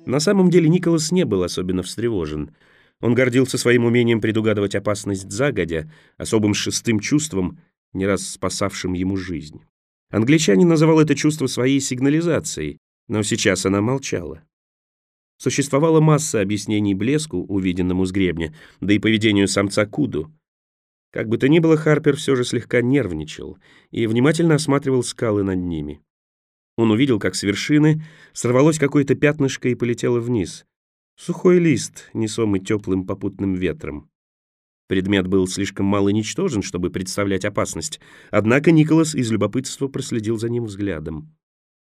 На самом деле Николас не был особенно встревожен. Он гордился своим умением предугадывать опасность загодя, особым шестым чувством, не раз спасавшим ему жизнь. Англичанин называл это чувство своей сигнализацией, но сейчас она молчала. Существовала масса объяснений блеску, увиденному с гребня, да и поведению самца Куду. Как бы то ни было, Харпер все же слегка нервничал и внимательно осматривал скалы над ними. Он увидел, как с вершины сорвалось какое-то пятнышко и полетело вниз. Сухой лист, несомый теплым попутным ветром. Предмет был слишком мало ничтожен, чтобы представлять опасность, однако Николас из любопытства проследил за ним взглядом.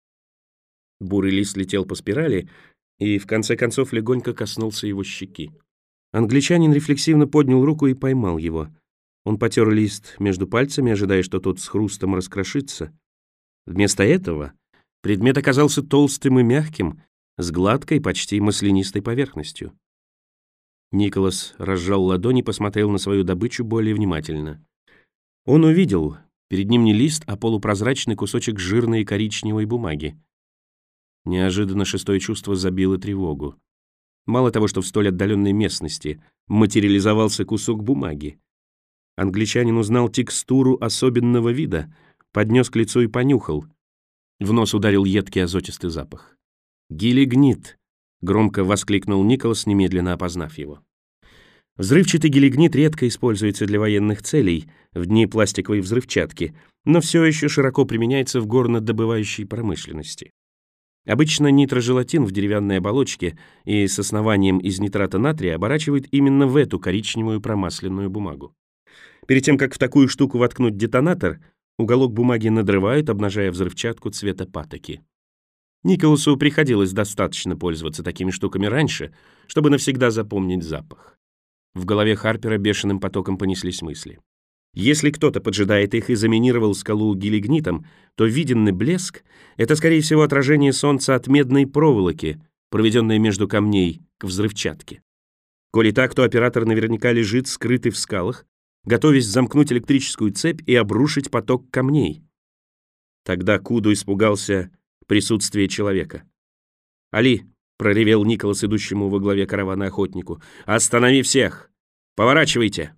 Бурый лист летел по спирали и, в конце концов, легонько коснулся его щеки. Англичанин рефлексивно поднял руку и поймал его. Он потер лист между пальцами, ожидая, что тот с хрустом раскрошится. Вместо этого предмет оказался толстым и мягким, с гладкой, почти маслянистой поверхностью. Николас разжал ладони и посмотрел на свою добычу более внимательно. Он увидел, перед ним не лист, а полупрозрачный кусочек жирной коричневой бумаги. Неожиданно шестое чувство забило тревогу. Мало того, что в столь отдаленной местности материализовался кусок бумаги, англичанин узнал текстуру особенного вида, поднес к лицу и понюхал. В нос ударил едкий азотистый запах. «Гелигнит!» — громко воскликнул Николас, немедленно опознав его. Взрывчатый гелигнит редко используется для военных целей в дни пластиковой взрывчатки, но все еще широко применяется в горнодобывающей промышленности. Обычно нитрожелатин в деревянной оболочке и с основанием из нитрата натрия оборачивают именно в эту коричневую промасленную бумагу. Перед тем, как в такую штуку воткнуть детонатор, уголок бумаги надрывают, обнажая взрывчатку цвета патоки. Николасу приходилось достаточно пользоваться такими штуками раньше, чтобы навсегда запомнить запах. В голове Харпера бешеным потоком понеслись мысли. Если кто-то поджидает их и заминировал скалу гелигнитом, то виденный блеск — это, скорее всего, отражение солнца от медной проволоки, проведенной между камней к взрывчатке. Коли так, то оператор наверняка лежит, скрытый в скалах, готовясь замкнуть электрическую цепь и обрушить поток камней. Тогда Куду испугался присутствия человека. «Али!» — проревел Николас, идущему во главе каравана охотнику. «Останови всех! Поворачивайте!»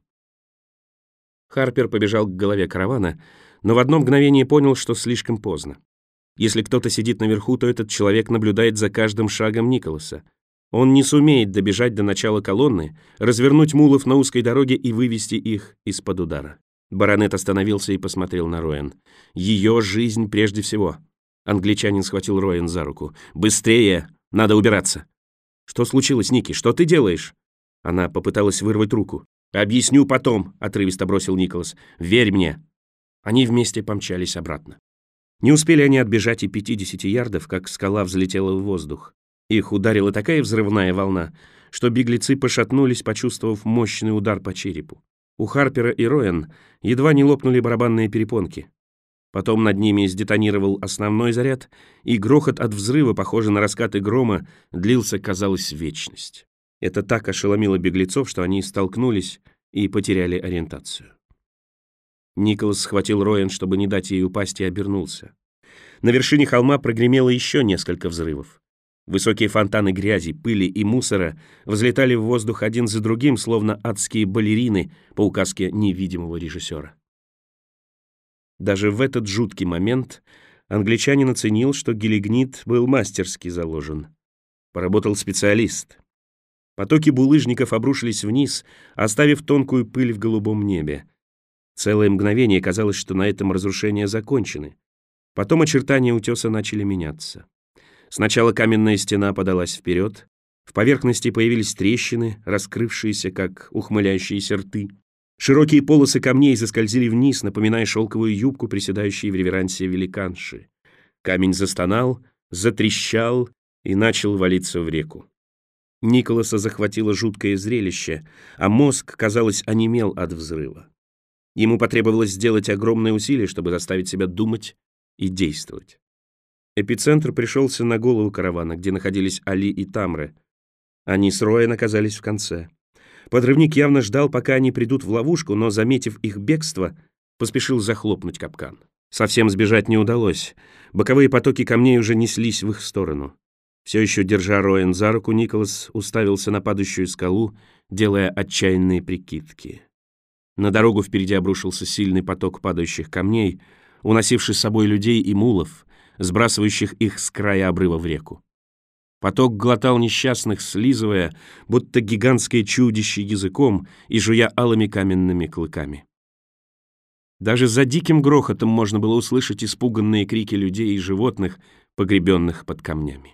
Харпер побежал к голове каравана, но в одно мгновение понял, что слишком поздно. Если кто-то сидит наверху, то этот человек наблюдает за каждым шагом Николаса. Он не сумеет добежать до начала колонны, развернуть мулов на узкой дороге и вывести их из-под удара. Баронет остановился и посмотрел на Роэн. «Ее жизнь прежде всего». Англичанин схватил Роэн за руку. «Быстрее! Надо убираться!» «Что случилось, Ники? Что ты делаешь?» Она попыталась вырвать руку. «Объясню потом», — отрывисто бросил Николас. «Верь мне». Они вместе помчались обратно. Не успели они отбежать и 50 ярдов, как скала взлетела в воздух. Их ударила такая взрывная волна, что беглецы пошатнулись, почувствовав мощный удар по черепу. У Харпера и Роэн едва не лопнули барабанные перепонки. Потом над ними сдетонировал основной заряд, и грохот от взрыва, похожий на раскаты грома, длился, казалось, вечность. Это так ошеломило беглецов, что они столкнулись и потеряли ориентацию. Николас схватил Роэн, чтобы не дать ей упасть, и обернулся. На вершине холма прогремело еще несколько взрывов. Высокие фонтаны грязи, пыли и мусора взлетали в воздух один за другим, словно адские балерины по указке невидимого режиссера. Даже в этот жуткий момент англичанин оценил, что гелигнит был мастерски заложен. Поработал специалист. Потоки булыжников обрушились вниз, оставив тонкую пыль в голубом небе. Целое мгновение казалось, что на этом разрушения закончены. Потом очертания утеса начали меняться. Сначала каменная стена подалась вперед, в поверхности появились трещины, раскрывшиеся, как ухмыляющиеся рты. Широкие полосы камней заскользили вниз, напоминая шелковую юбку, приседающей в реверансе великанши. Камень застонал, затрещал и начал валиться в реку. Николаса захватило жуткое зрелище, а мозг, казалось, онемел от взрыва. Ему потребовалось сделать огромное усилие, чтобы заставить себя думать и действовать. Эпицентр пришелся на голову каравана, где находились Али и Тамре. Они с Роэн оказались в конце. Подрывник явно ждал, пока они придут в ловушку, но, заметив их бегство, поспешил захлопнуть капкан. Совсем сбежать не удалось. Боковые потоки камней уже неслись в их сторону. Все еще держа Роэн за руку, Николас уставился на падающую скалу, делая отчаянные прикидки. На дорогу впереди обрушился сильный поток падающих камней, уносивший с собой людей и мулов, сбрасывающих их с края обрыва в реку. Поток глотал несчастных, слизывая, будто гигантское чудище языком и жуя алыми каменными клыками. Даже за диким грохотом можно было услышать испуганные крики людей и животных, погребенных под камнями.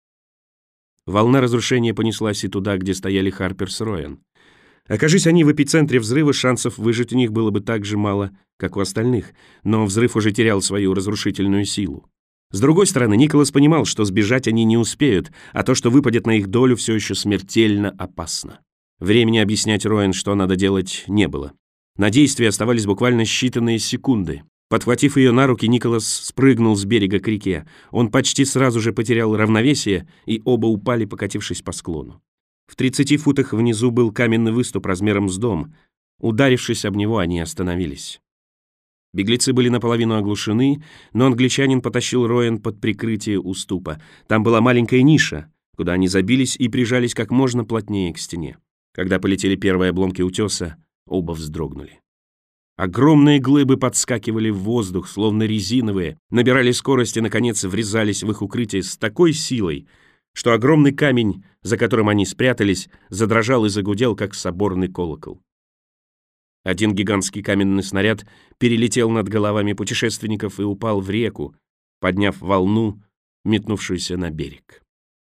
Волна разрушения понеслась и туда, где стояли Харпер с Роэн. Окажись они в эпицентре взрыва, шансов выжить у них было бы так же мало, как у остальных, но взрыв уже терял свою разрушительную силу. С другой стороны, Николас понимал, что сбежать они не успеют, а то, что выпадет на их долю, все еще смертельно опасно. Времени объяснять Роэн, что надо делать, не было. На действие оставались буквально считанные секунды. Подхватив ее на руки, Николас спрыгнул с берега к реке. Он почти сразу же потерял равновесие, и оба упали, покатившись по склону. В 30 футах внизу был каменный выступ размером с дом. Ударившись об него, они остановились. Беглецы были наполовину оглушены, но англичанин потащил Роэн под прикрытие уступа. Там была маленькая ниша, куда они забились и прижались как можно плотнее к стене. Когда полетели первые обломки утеса, оба вздрогнули. Огромные глыбы подскакивали в воздух, словно резиновые, набирали скорость и, наконец, врезались в их укрытие с такой силой, что огромный камень, за которым они спрятались, задрожал и загудел, как соборный колокол. Один гигантский каменный снаряд перелетел над головами путешественников и упал в реку, подняв волну, метнувшуюся на берег.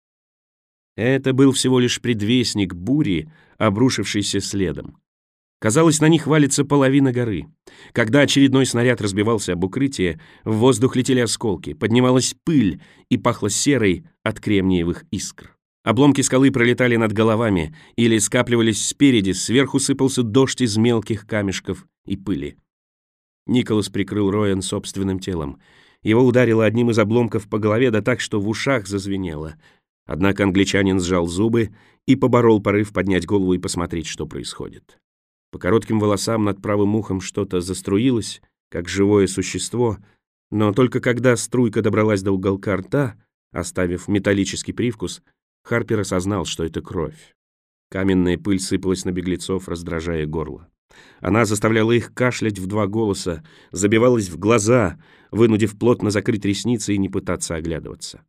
Это был всего лишь предвестник бури, обрушившейся следом. Казалось, на них валится половина горы. Когда очередной снаряд разбивался об укрытие, в воздух летели осколки, поднималась пыль и пахло серой от кремниевых искр. Обломки скалы пролетали над головами или скапливались спереди, сверху сыпался дождь из мелких камешков и пыли. Николас прикрыл Роэн собственным телом. Его ударило одним из обломков по голове, да так, что в ушах зазвенело. Однако англичанин сжал зубы и поборол порыв поднять голову и посмотреть, что происходит. По коротким волосам над правым ухом что-то заструилось, как живое существо, но только когда струйка добралась до уголка рта, оставив металлический привкус, Харпер осознал, что это кровь. Каменная пыль сыпалась на беглецов, раздражая горло. Она заставляла их кашлять в два голоса, забивалась в глаза, вынудив плотно закрыть ресницы и не пытаться оглядываться.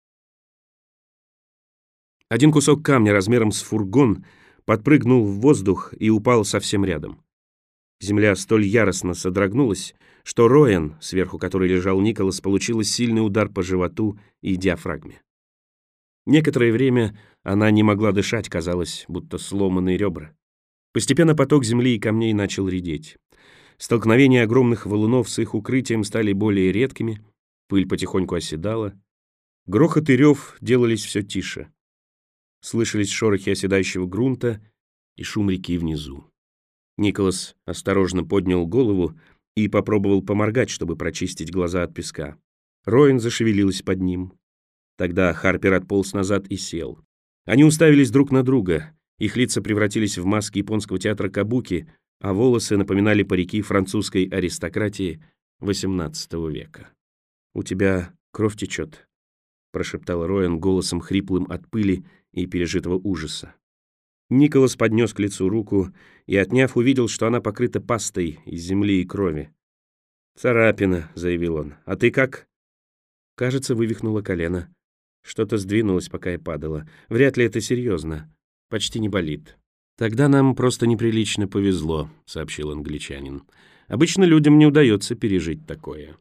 Один кусок камня размером с фургон подпрыгнул в воздух и упал совсем рядом. Земля столь яростно содрогнулась, что Роэн, сверху которой лежал Николас, получила сильный удар по животу и диафрагме. Некоторое время она не могла дышать, казалось, будто сломанные ребра. Постепенно поток земли и камней начал редеть. Столкновения огромных валунов с их укрытием стали более редкими, пыль потихоньку оседала. Грохот и рев делались все тише. Слышались шорохи оседающего грунта и шум реки внизу. Николас осторожно поднял голову и попробовал поморгать, чтобы прочистить глаза от песка. Роэн зашевелилась под ним. Тогда Харпер отполз назад и сел. Они уставились друг на друга. Их лица превратились в маски японского театра кабуки, а волосы напоминали парики французской аристократии XVIII века. «У тебя кровь течет», — прошептал Роэн голосом хриплым от пыли и пережитого ужаса. Николас поднес к лицу руку и, отняв, увидел, что она покрыта пастой из земли и крови. «Царапина», — заявил он. «А ты как?» Кажется, вывихнуло колено. Что-то сдвинулось, пока я падала. Вряд ли это серьезно. Почти не болит. «Тогда нам просто неприлично повезло», — сообщил англичанин. «Обычно людям не удается пережить такое».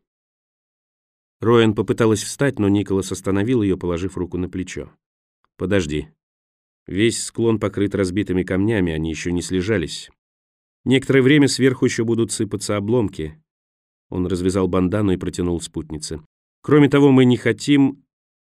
Роэн попыталась встать, но Николас остановил ее, положив руку на плечо. «Подожди. Весь склон покрыт разбитыми камнями, они еще не слежались. Некоторое время сверху еще будут сыпаться обломки». Он развязал бандану и протянул спутнице. «Кроме того, мы не хотим...»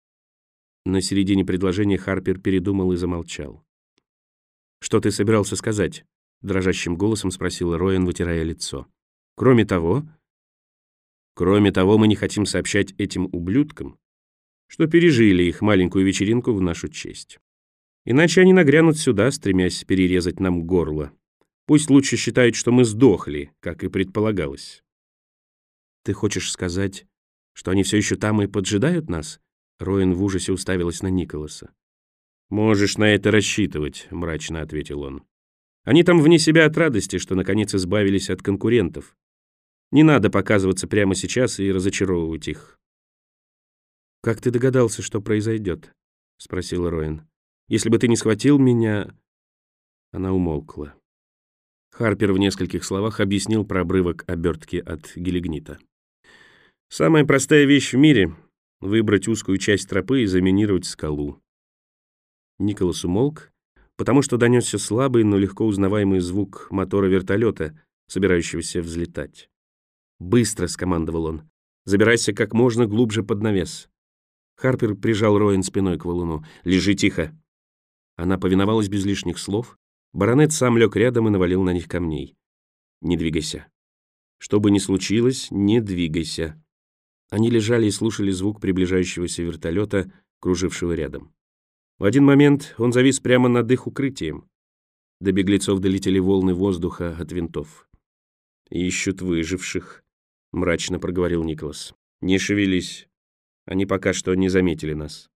На середине предложения Харпер передумал и замолчал. «Что ты собирался сказать?» — дрожащим голосом спросила Роэн, вытирая лицо. «Кроме того...» «Кроме того, мы не хотим сообщать этим ублюдкам, что пережили их маленькую вечеринку в нашу честь. Иначе они нагрянут сюда, стремясь перерезать нам горло. Пусть лучше считают, что мы сдохли, как и предполагалось». «Ты хочешь сказать, что они все еще там и поджидают нас?» Роэн в ужасе уставилась на Николаса. «Можешь на это рассчитывать», — мрачно ответил он. «Они там вне себя от радости, что наконец избавились от конкурентов. Не надо показываться прямо сейчас и разочаровывать их». «Как ты догадался, что произойдет?» — спросила Роэн. «Если бы ты не схватил меня...» Она умолкла. Харпер в нескольких словах объяснил про обрывок обертки от гелигнита. «Самая простая вещь в мире — выбрать узкую часть тропы и заминировать скалу». Николас умолк, потому что донесся слабый, но легко узнаваемый звук мотора вертолета, собирающегося взлетать. «Быстро!» — скомандовал он. «Забирайся как можно глубже под навес». Харпер прижал Роэн спиной к валуну. «Лежи тихо!» Она повиновалась без лишних слов. Баронет сам лег рядом и навалил на них камней. «Не двигайся. Что бы ни случилось, не двигайся». Они лежали и слушали звук приближающегося вертолета, кружившего рядом. В один момент он завис прямо над их укрытием. До беглецов долетели волны воздуха от винтов. «Ищут выживших», — мрачно проговорил Николас. «Не шевелись. Они пока что не заметили нас».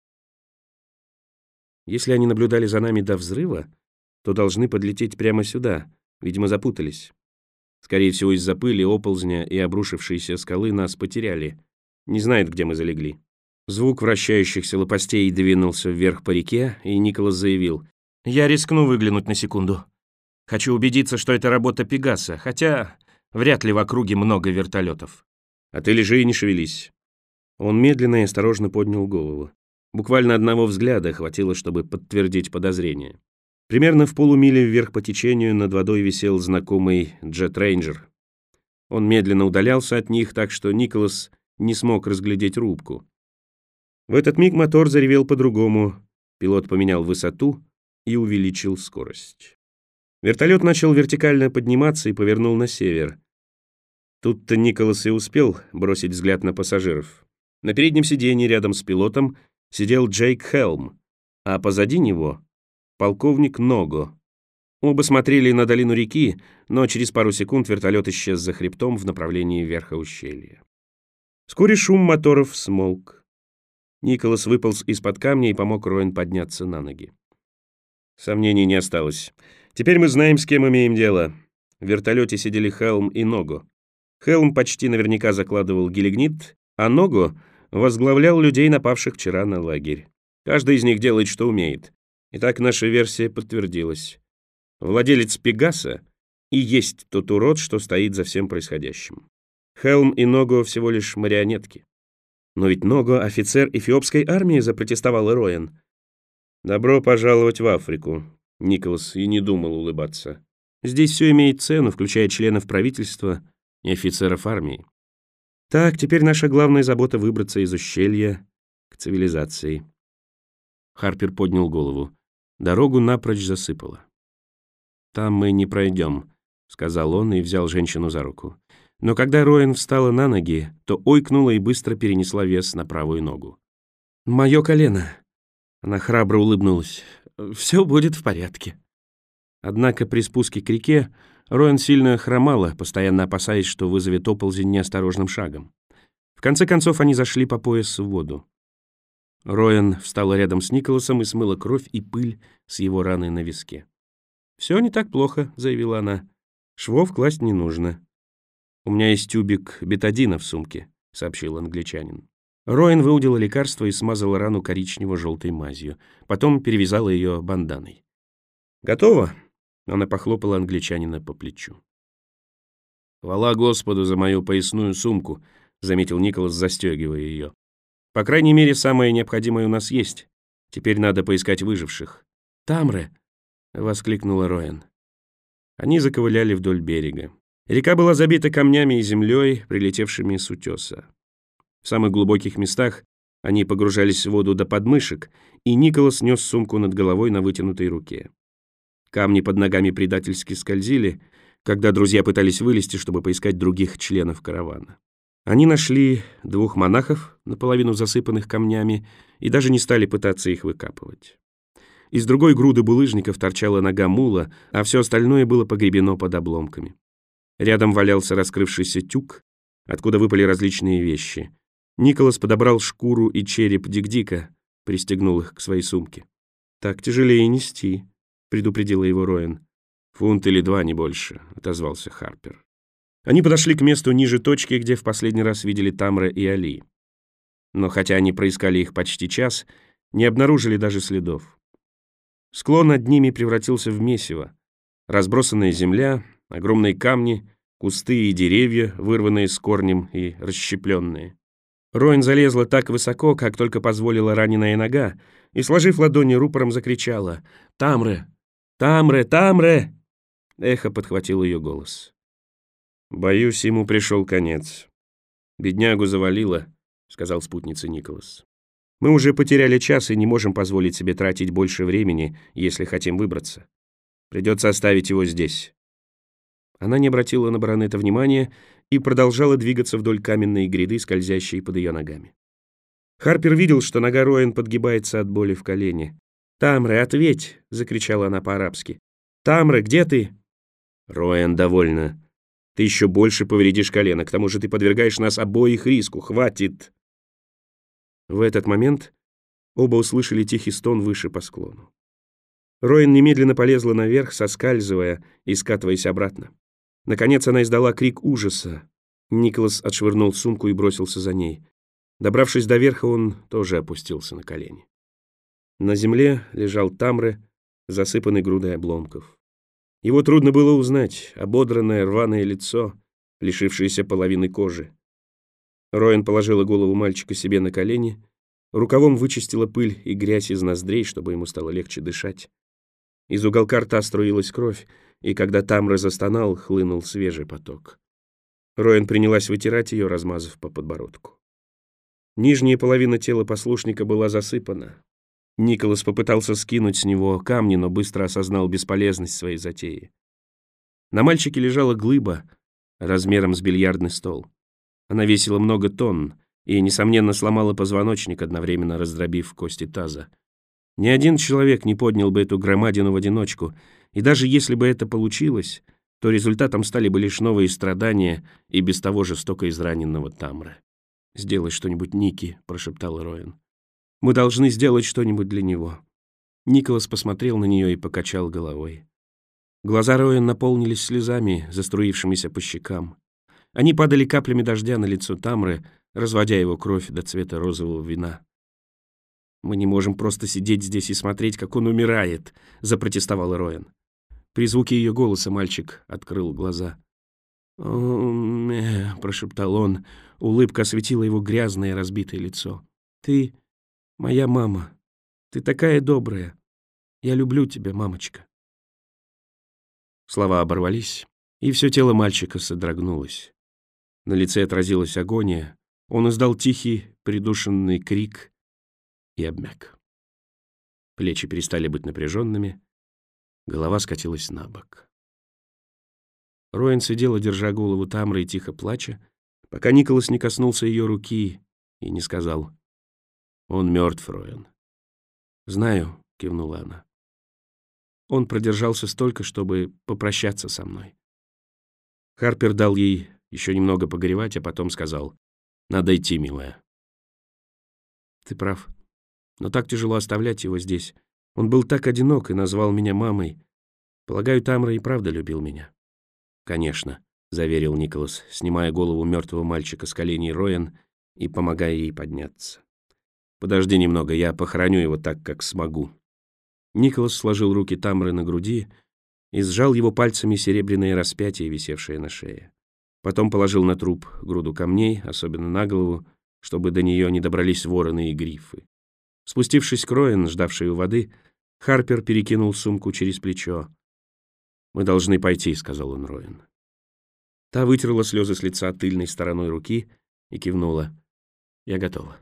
«Если они наблюдали за нами до взрыва, то должны подлететь прямо сюда. Видимо, запутались. Скорее всего, из-за пыли, оползня и обрушившейся скалы нас потеряли. Не знают, где мы залегли». Звук вращающихся лопастей двинулся вверх по реке, и Николас заявил: «Я рискну выглянуть на секунду. Хочу убедиться, что это работа Пегаса, хотя вряд ли в округе много вертолетов». «А ты лежи и не шевелись». Он медленно и осторожно поднял голову. Буквально одного взгляда хватило, чтобы подтвердить подозрение. Примерно в полумиле вверх по течению над водой висел знакомый Джет Рейнджер. Он медленно удалялся от них, так что Николас не смог разглядеть рубку. В этот миг мотор заревел по-другому. Пилот поменял высоту и увеличил скорость. Вертолет начал вертикально подниматься и повернул на север. Тут-то Николас и успел бросить взгляд на пассажиров. На переднем сиденье рядом с пилотом сидел Джейк Хелм, а позади него — полковник Ного. Оба смотрели на долину реки, но через пару секунд вертолет исчез за хребтом в направлении верха ущелья. Вскоре шум моторов смолк. Николас выполз из-под камня и помог Роэн подняться на ноги. Сомнений не осталось. Теперь мы знаем, с кем имеем дело. В вертолете сидели Хелм и Ного. Хелм почти наверняка закладывал гелигнит, а Ного возглавлял людей, напавших вчера на лагерь. Каждый из них делает, что умеет. Итак, наша версия подтвердилась. Владелец Пегаса и есть тот урод, что стоит за всем происходящим. Хелм и Ного всего лишь марионетки. «Но ведь Ного — офицер эфиопской армии», — запротестовал Роэн. «Добро пожаловать в Африку», — Николас и не думал улыбаться. «Здесь все имеет цену, включая членов правительства и офицеров армии. Так, теперь наша главная забота — выбраться из ущелья к цивилизации». Харпер поднял голову. Дорогу напрочь засыпало. «Там мы не пройдем», — сказал он и взял женщину за руку. Но когда Роэн встала на ноги, то ойкнула и быстро перенесла вес на правую ногу. «Мое колено!» Она храбро улыбнулась. «Все будет в порядке». Однако при спуске к реке Роэн сильно хромала, постоянно опасаясь, что вызовет оползень неосторожным шагом. В конце концов они зашли по пояс в воду. Роэн встала рядом с Николасом и смыла кровь и пыль с его раны на виске. «Все не так плохо», — заявила она. «Швов класть не нужно». «У меня есть тюбик бетадина в сумке», — сообщил англичанин. Роэн выудила лекарство и смазала рану коричнево-желтой мазью. Потом перевязала ее банданой. «Готово?» — она похлопала англичанина по плечу. «Хвала Господу за мою поясную сумку», — заметил Николас, застегивая ее. «По крайней мере, самое необходимое у нас есть. Теперь надо поискать выживших». «Тамре!» — воскликнула Роэн. Они заковыляли вдоль берега. Река была забита камнями и землей, прилетевшими с утеса. В самых глубоких местах они погружались в воду до подмышек, и Николас нес сумку над головой на вытянутой руке. Камни под ногами предательски скользили, когда друзья пытались вылезти, чтобы поискать других членов каравана. Они нашли 2 монахов, наполовину засыпанных камнями, и даже не стали пытаться их выкапывать. Из другой груды булыжников торчала нога мула, а все остальное было погребено под обломками. Рядом валялся раскрывшийся тюк, откуда выпали различные вещи. Николас подобрал шкуру и череп Дик-Дика, пристегнул их к своей сумке. «Так тяжелее нести», — предупредила его Роэн. «Фунт или два, не больше», — отозвался Харпер. Они подошли к месту ниже точки, где в последний раз видели Тамра и Али. Но хотя они проискали их почти час, не обнаружили даже следов. Склон над ними превратился в месиво. Разбросанная земля, огромные камни, кусты и деревья, вырванные с корнем и расщепленные. Роэн залезла так высоко, как только позволила раненая нога, и, сложив ладони рупором, закричала: «Тамре! Тамре! Тамре!» Эхо подхватил ее голос. «Боюсь, ему пришел конец. Беднягу завалило», — сказал спутнице Николас. «Мы уже потеряли час и не можем позволить себе тратить больше времени, если хотим выбраться. Придется оставить его здесь». Она не обратила на баронета внимания и продолжала двигаться вдоль каменной гряды, скользящей под ее ногами. Харпер видел, что нога Роэн подгибается от боли в колене. «Тамре, ответь!» — закричала она по-арабски. «Тамре, где ты?» «Роэн, довольно. Ты еще больше повредишь колено, к тому же ты подвергаешь нас обоих риску. Хватит!» В этот момент оба услышали тихий стон выше по склону. Роэн немедленно полезла наверх, соскальзывая и скатываясь обратно. Наконец она издала крик ужаса. Николас отшвырнул сумку и бросился за ней. Добравшись до верха, он тоже опустился на колени. На земле лежал Тамре, засыпанный грудой обломков. Его трудно было узнать, ободранное рваное лицо, лишившееся половины кожи. Роэн положила голову мальчика себе на колени, рукавом вычистила пыль и грязь из ноздрей, чтобы ему стало легче дышать. Из уголка рта струилась кровь, и когда Тамре застонал, хлынул свежий поток. Роэн принялась вытирать ее, размазав по подбородку. Нижняя половина тела послушника была засыпана. Николас попытался скинуть с него камни, но быстро осознал бесполезность своей затеи. На мальчике лежала глыба размером с бильярдный стол. Она весила много тонн и, несомненно, сломала позвоночник, одновременно раздробив кости таза. Ни один человек не поднял бы эту громадину в одиночку, и даже если бы это получилось, то результатом стали бы лишь новые страдания и без того жестоко израненного Тамре. «Сделай что-нибудь, Ники», — прошептал Роэн. «Мы должны сделать что-нибудь для него». Николас посмотрел на нее и покачал головой. Глаза Роэн наполнились слезами, заструившимися по щекам. Они падали каплями дождя на лицо Тамре, разводя его кровь до цвета розового вина. «Мы не можем просто сидеть здесь и смотреть, как он умирает», — запротестовал Роэн. При звуке ее голоса мальчик открыл глаза. «О-мэ», — прошептал он. Улыбка осветила его грязное разбитое лицо. «Ты моя мама. Ты такая добрая. Я люблю тебя, мамочка». Слова оборвались, и все тело мальчика содрогнулось. На лице отразилась агония. Он издал тихий, придушенный крик и обмяк. Плечи перестали быть напряженными, голова скатилась на бок. Роэн сидела, держа голову Тамры и тихо плача, пока Николас не коснулся ее руки и не сказал: «Он мертв, Роэн». «Знаю», — кивнула она. Он продержался столько, чтобы попрощаться со мной. Харпер дал ей еще немного погоревать, а потом сказал: «Надо идти, милая». «Ты прав. Но так тяжело оставлять его здесь. Он был так одинок и назвал меня мамой. Полагаю, Тамра и правда любил меня». «Конечно», — заверил Николас, снимая голову мертвого мальчика с коленей Роэн и помогая ей подняться. «Подожди немного, я похороню его так, как смогу». Николас сложил руки Тамры на груди и сжал его пальцами серебряное распятие, висевшее на шее. Потом положил на труп груду камней, особенно на голову, чтобы до нее не добрались вороны и грифы. Спустившись к Роэн, ждавшей у воды, Харпер перекинул сумку через плечо. «Мы должны пойти», — сказал он Роэн. Та вытерла слезы с лица тыльной стороной руки и кивнула. «Я готова».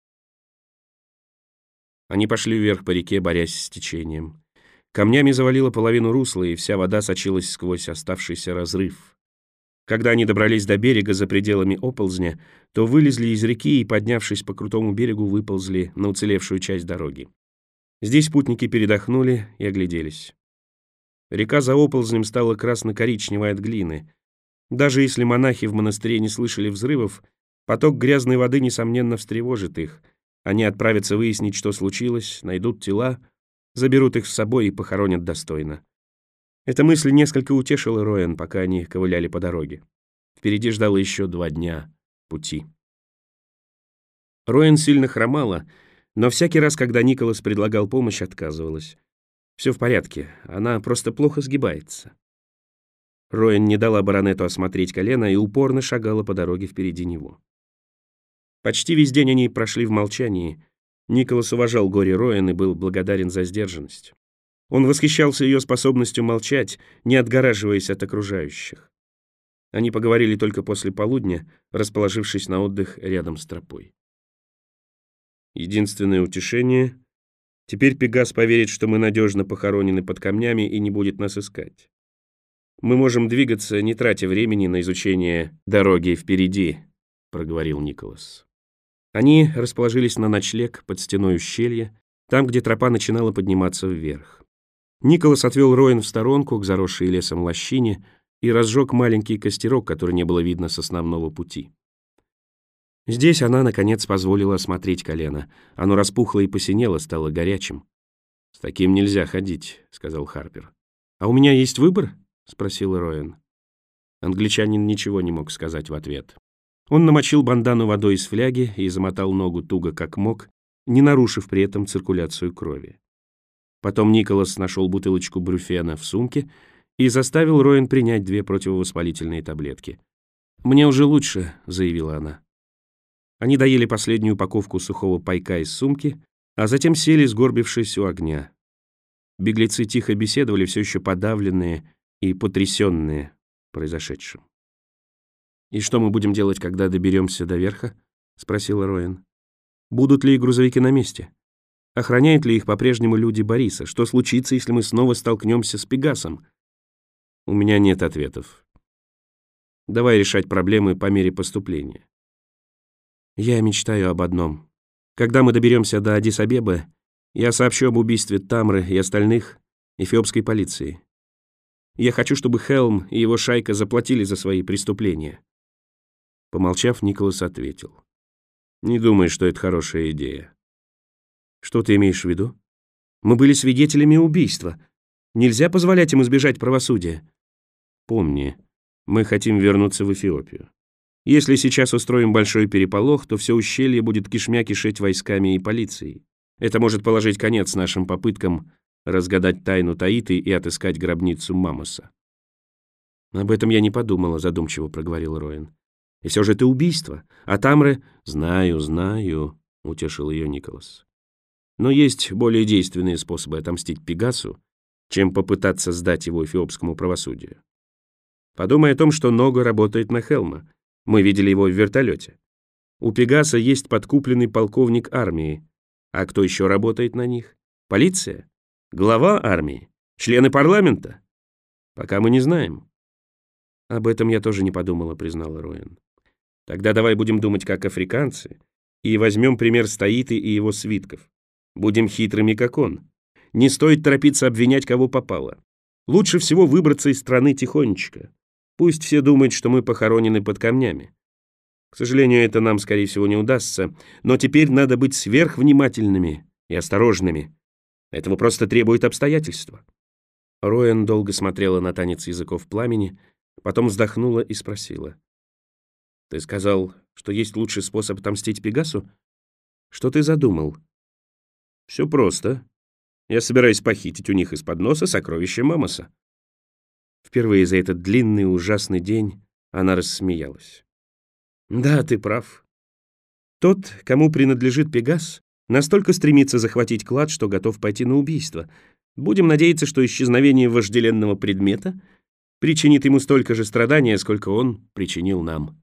Они пошли вверх по реке, борясь с течением. Камнями завалило половину русла, и вся вода сочилась сквозь оставшийся разрыв. Когда они добрались до берега за пределами оползня, то вылезли из реки и, поднявшись по крутому берегу, выползли на уцелевшую часть дороги. Здесь путники передохнули и огляделись. Река за оползнем стала красно-коричневой от глины. Даже если монахи в монастыре не слышали взрывов, Поток грязной воды, несомненно, встревожит их. Они отправятся выяснить, что случилось, найдут тела, заберут их с собой и похоронят достойно. Эта мысль несколько утешила Роэн, пока они ковыляли по дороге. Впереди ждало еще 2 дня пути. Роэн сильно хромала, но всякий раз, когда Николас предлагал помощь, отказывалась. Все в порядке, она просто плохо сгибается. Роэн не дала баронету осмотреть колено и упорно шагала по дороге впереди него. Почти весь день они прошли в молчании. Николас уважал горе Роэн и был благодарен за сдержанность. Он восхищался ее способностью молчать, не отгораживаясь от окружающих. Они поговорили только после полудня, расположившись на отдых рядом с тропой. Единственное утешение — теперь Пегас поверит, что мы надежно похоронены под камнями и не будет нас искать. Мы можем двигаться, не тратя времени на изучение дороги впереди, — проговорил Николас. Они расположились на ночлег под стеной ущелья, там, где тропа начинала подниматься вверх. Николас отвел Роэн в сторонку к заросшей лесом лощине и разжег маленький костерок, который не было видно с основного пути. Здесь она, наконец, позволила осмотреть колено. Оно распухло и посинело, стало горячим. «С таким нельзя ходить», — сказал Харпер. «А у меня есть выбор?» — спросил Роэн. Англичанин ничего не мог сказать в ответ. Он намочил бандану водой из фляги и замотал ногу туго как мог, не нарушив при этом циркуляцию крови. Потом Николас нашел бутылочку брюфена в сумке и заставил Роэн принять 2 противовоспалительные таблетки. «Мне уже лучше», — заявила она. Они доели последнюю упаковку сухого пайка из сумки, а затем сели, сгорбившись у огня. Беглецы тихо беседовали, все еще подавленные и потрясенные произошедшим. «И что мы будем делать, когда доберемся до верха?» — спросила Роэн. «Будут ли грузовики на месте? Охраняют ли их по-прежнему люди Бориса? Что случится, если мы снова столкнемся с Пегасом?» «У меня нет ответов. Давай решать проблемы по мере поступления». «Я мечтаю об одном. Когда мы доберемся до Аддис-Абебы, я сообщу об убийстве Тамры и остальных эфиопской полиции. Я хочу, чтобы Хелм и его шайка заплатили за свои преступления». Помолчав, Николас ответил: «Не думаю, что это хорошая идея». «Что ты имеешь в виду?» «Мы были свидетелями убийства. Нельзя позволять им избежать правосудия». «Помни, мы хотим вернуться в Эфиопию. Если сейчас устроим большой переполох, то все ущелье будет кишмя кишеть войсками и полицией. Это может положить конец нашим попыткам разгадать тайну Таиты и отыскать гробницу Мамоса». «Об этом я не подумала», — задумчиво проговорил Роэн. «И все же это убийство. А Тамры...» «Знаю», — утешил ее Николас. «Но есть более действенные способы отомстить Пегасу, чем попытаться сдать его эфиопскому правосудию. Подумай о том, что Ного работает на Хелма. Мы видели его в вертолете. У Пегаса есть подкупленный полковник армии. А кто еще работает на них? Полиция? Глава армии? Члены парламента? Пока мы не знаем». «Об этом я тоже не подумала», — признала Роэн. «Тогда давай будем думать как африканцы и возьмем пример с Таиты и его свитков. Будем хитрыми, как он. Не стоит торопиться обвинять, кого попало. Лучше всего выбраться из страны тихонечко. Пусть все думают, что мы похоронены под камнями. К сожалению, это нам, скорее всего, не удастся, но теперь надо быть сверхвнимательными и осторожными. Этого просто требует обстоятельства». Роэн долго смотрела на танец языков пламени, потом вздохнула и спросила: «Ты сказал, что есть лучший способ отомстить Пегасу? Что ты задумал?» «Все просто. Я собираюсь похитить у них из-под носа сокровища Мамоса». Впервые за этот длинный ужасный день она рассмеялась. «Да, ты прав. Тот, кому принадлежит Пегас, настолько стремится захватить клад, что готов пойти на убийство. Будем надеяться, что исчезновение вожделенного предмета причинит ему столько же страдания, сколько он причинил нам».